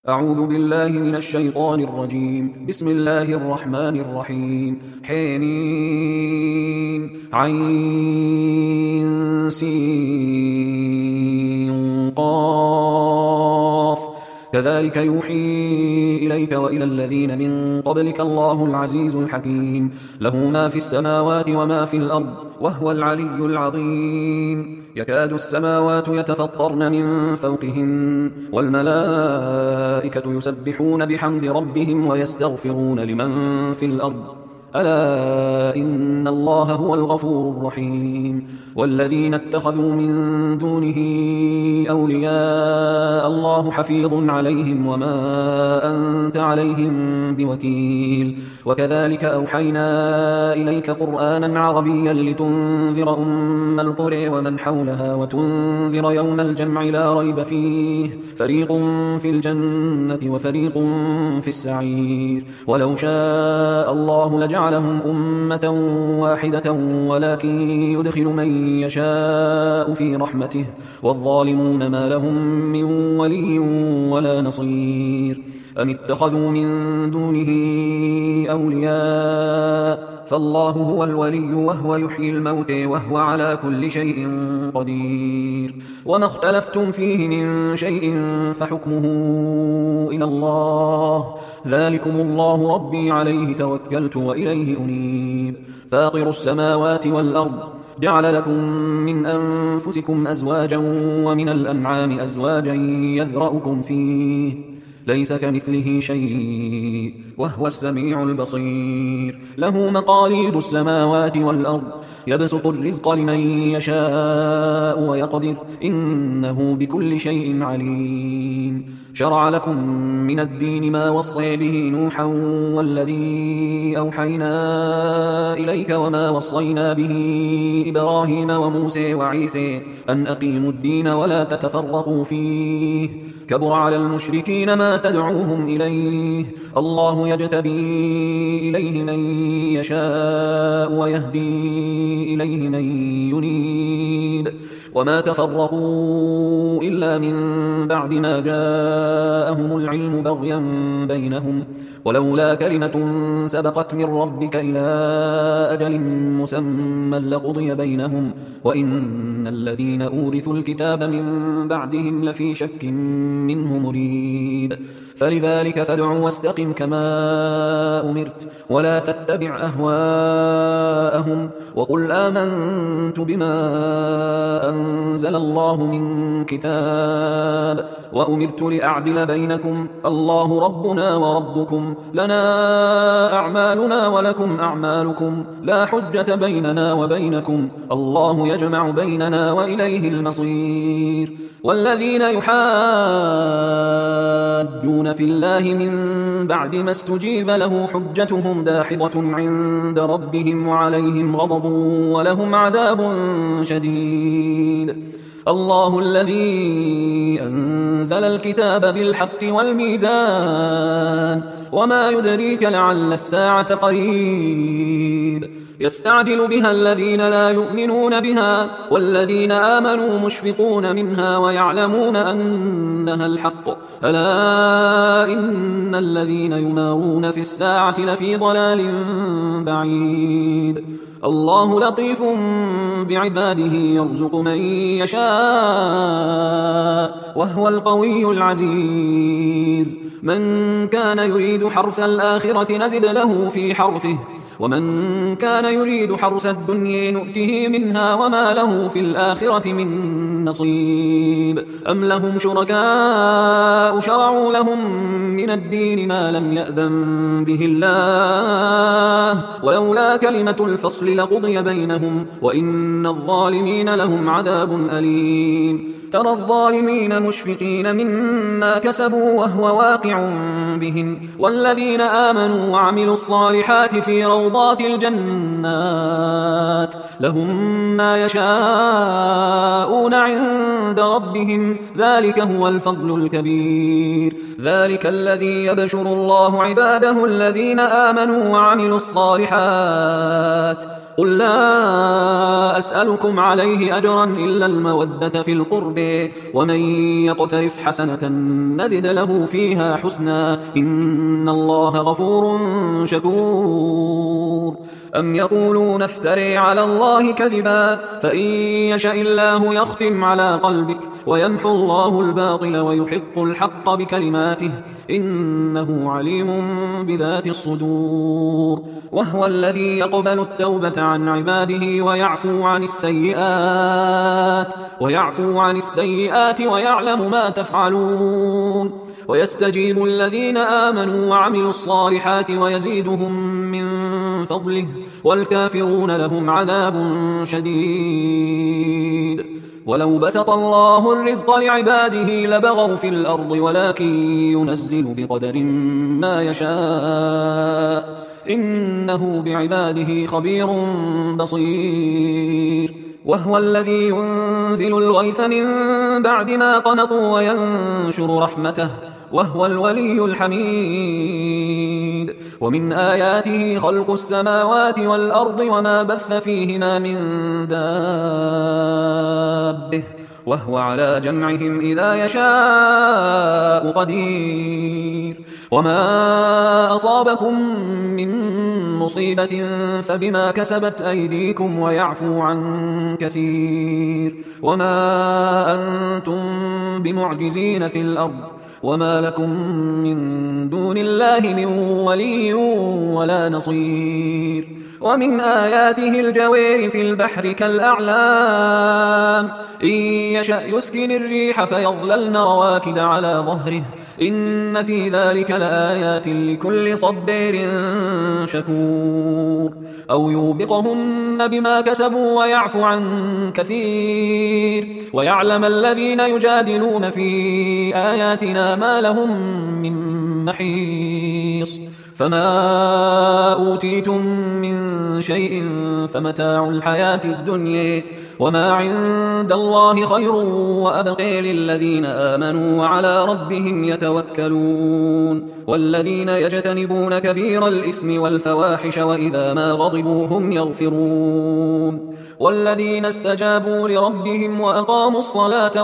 أعوذ بالله من الشيطان الرجيم. بسم الله الرحمن الرحيم. حميم عين سين قاف كذلك يوحي إليك وإلى الذين من قبلك الله العزيز الحكيم. له ما في السماوات وما في الأرض وهو العلي العظيم. يكاد السماوات يتفطرن من فوقهن والملائكة يسبحون بحمد ربهم ويستغفرون لمن في الأرض ألا إن الله هو الغفور الرحيم. والذين اتخذوا من دونه أولياء الله حفيظ عليهم وما أنت عليهم بوكيل. وكذلك أوحينا إليك قرآنا عربيا لتنذر أم القرى ومن حولها وتنذر يوم الجمع لا ريب فيه فريق في الجنة وفريق في السعير. ولو شاء الله لجعلهم أمة واحدة ولكن يدخل من يشاء في رحمته والظالمون ما لهم من ولي ولا نصير. أم اتخذوا من دونه أولياء فالله هو الولي وهو يحيي الموتى وهو على كل شيء قدير. وما اختلفتم فيه من شيء فحكمه إلى الله ذلكم الله ربي عليه توكلت وإليه أنيب. فاطر السماوات والأرض جعل لكم من أنفسكم أزواجا ومن الأنعام أزواجا يذرأكم فيه ليس كمثله شيء وهو السميع البصير. له مقاليد السماوات والأرض يبسط الرزق لمن يشاء ويقدر إنه بكل شيء عليم. شرع لكم من الدين ما وصي به نوحا والذي أوحينا إليك وما وصينا به إبراهيم وموسى وعيسى أن أقيموا الدين ولا تتفرقوا فيه كبر على المشركين ما تدعوهم إليه الله يجتبي إليه من يشاء ويهدي إليه من ينيب. وما تفرقوا إلا من بعد ما جاءهم العلم بغيا بينهم ولولا كلمة سبقت من ربك إلى أجل مسمى لقضي بينهم وإن الذين أورثوا الكتاب من بعدهم لفي شك منه مريب. فلذلك فادع واستقم كما أمرت ولا تتبع أهواءهم وقل آمنت بما أنزل الله من كتاب وأمرت لأعدل بينكم الله ربنا وربكم لنا أعمالنا ولكم أعمالكم لا حجة بيننا وبينكم الله يجمع بيننا وإليه المصير. والذين يحاجون في الله من بعد ما استجيب له حجتهم داحضة عند ربهم وعليهم غضب ولهم عذاب شديد. الله الذي أنزل الكتاب بالحق والميزان وما يدريك لعل الساعة قريب. يستعجل بها الذين لا يؤمنون بها والذين آمنوا مشفقون منها ويعلمون أنها الحق ألا إن الذين يمارون في الساعة لفي ضلال بعيد. الله لطيف بعباده يرزق من يشاء وهو القوي العزيز. من كان يريد حرث الآخرة نزد له في حرثه ومن كان يريد حرث الدنيا نؤته منها وما له في الآخرة من نصيب. أم لهم شركاء شرعوا لهم من الدين ما لم يأذن به الله ولولا كلمة الفصل لقضي بينهم وإن الظالمين لهم عذاب أليم. ترى الظالمين مشفقين مما كسبوا وهو واقع بهم والذين آمنوا وعملوا الصالحات في روضات الجنات لهم ما يشاءون عند ربهم ذلك هو الفضل الكبير. ذلك الذي يبشر الله عباده الذين آمنوا وعملوا الصالحات قل لا أسألكم عليه أجرا إلا المودة في القرب ومن يقترف حسنة نزد له فيها حسنا إن الله غفور شكور أم يقولون افتري على الله كذبا فإن يشاء الله يختم على قلبك ويمحو الله الباطل ويحق الحق بكلماته إنه عليم بذات الصدور وهو الذي يقبل التوبة عن عباده ويعفو عن السيئات ويعلم ما تفعلون ويستجيب الذين آمنوا وعملوا الصالحات ويزيدهم من فضله والكافرون لهم عذاب شديد ولو بسط الله الرزق لعباده لبغوا في الأرض ولكن ينزل بقدر ما يشاء إنه بعباده خبير بصير وهو الذي ينزل الغيث من بعد ما قنطوا وينشر رحمته وهو الولي الحميد ومن آياته خلق السماوات والأرض وما بث فيهما من دابة وهو على جمعهم إذا يشاء قدير وما أصابكم من مصيبة فبما كسبت أيديكم ويعفو عن كثير وما أنتم بمعجزين في الأرض وما لكم من دون الله من ولي ولا نصير ومن آياته الجوير في البحر كالأعلام إن يشأ يسكن الريح فيظللن رواكد على ظهره إن في ذلك لآيات لكل صبير شكور أو يوبقهن بما كسبوا ويعفو عن كثير ويعلم الذين يجادلون في آياتنا ما لهم من محيص فما أوتيتم من شيء فمتاع الحياة الدنيا وما عند الله خير وأبقى للذين آمنوا وعلى ربهم يتوكلون والذين يجتنبون كبير الإثم والفواحش وإذا ما غضبوا هم يغفرون والذين استجابوا لربهم وأقاموا الصلاة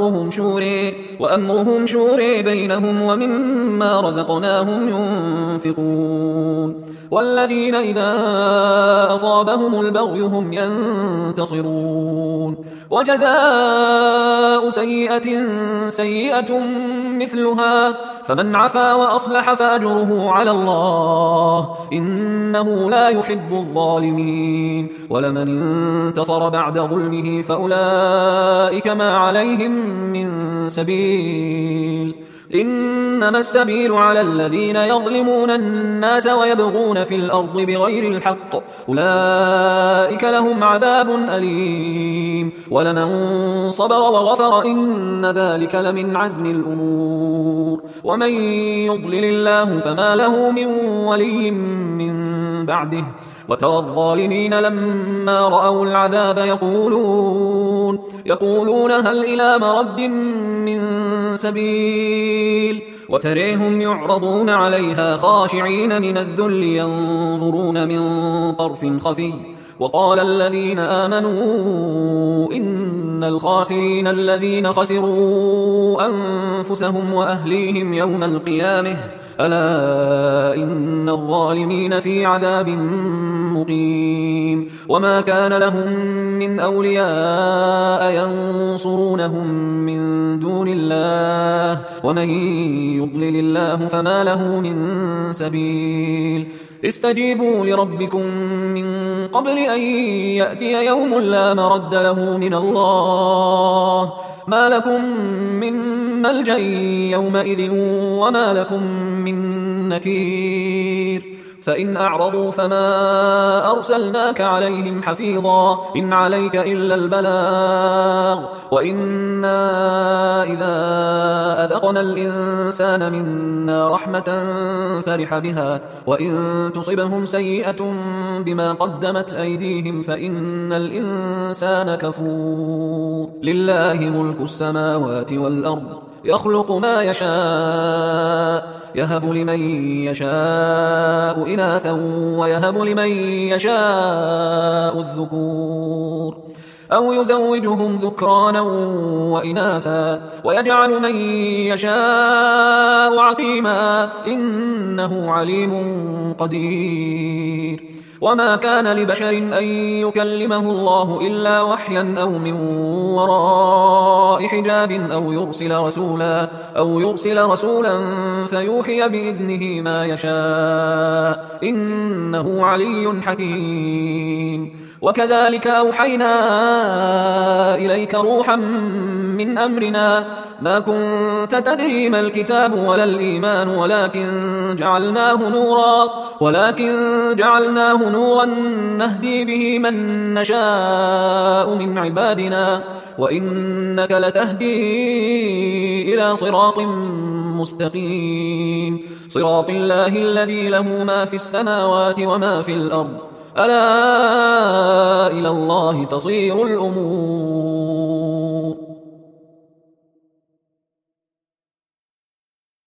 وأمرهم شورى بينهم ومما رزقناهم ينفقون والذين إذا أصابهم البغي هم ينتصرون وجزاء سيئة مثلها فمن عفا وأصلح فأجره على الله إنه لا يحب الظالمين ولمن انتصر بعد ظلمه فأولئك ما عليهم من سبيل إنما السبيل على الذين يظلمون الناس ويبغون في الأرض بغير الحق أولئك لهم عذاب أليم ولمن صبر وغفر إن ذلك لمن عزم الأمور ومن يضلل الله فما له من ولي من بعده وترى الظالمين لما رأوا العذاب يقولون هل إلى مرد من سبيل وتريهم يعرضون عليها خاشعين من الذل ينظرون من طرف خفي وقال الذين آمنوا إن الخاسرين الذين خسروا أنفسهم وأهليهم يوم القيامة ألا إن الظالمين في عذاب مقيم وما كان لهم من أولياء ينصرونهم من دون الله ومن يضلل الله فما له من سبيل استجيبوا لربكم من قبل أن يأتي يوم لا مرد له من الله ما لكم من ملجأ يومئذ وما لكم من نكير فإن أعرضوا فما أرسلناك عليهم حفيظا إن عليك إلا البلاغ وإنا إذا أذقنا الإنسان منا رحمة فرح بها وإن تصبهم سيئة بما قدمت أيديهم فإن الإنسان كفور لله ملك السماوات والأرض يخلق ما يشاء يهب لمن يشاء إناثا ويهب لمن يشاء الذكور أو يزوجهم ذكرانا وإناثا ويجعل من يشاء عقيما إنه عليم قدير. وما كان لبشر أن يكلمه الله إلا وحيا أو من وراء حجاب أو يرسل رسولا فيوحي بإذنه ما يشاء إنه علي حكيم. وكذلك أوحينا إليك روحا من أمرنا ما كنت تدري ما الكتاب ولا الإيمان ولكن جعلناه نورا نهدي به من نشاء من عبادنا وإنك لتهدي إلى صراط مستقيم صراط الله الذي له ما في السماوات وما في الأرض ألا إلى الله تصير الأمور.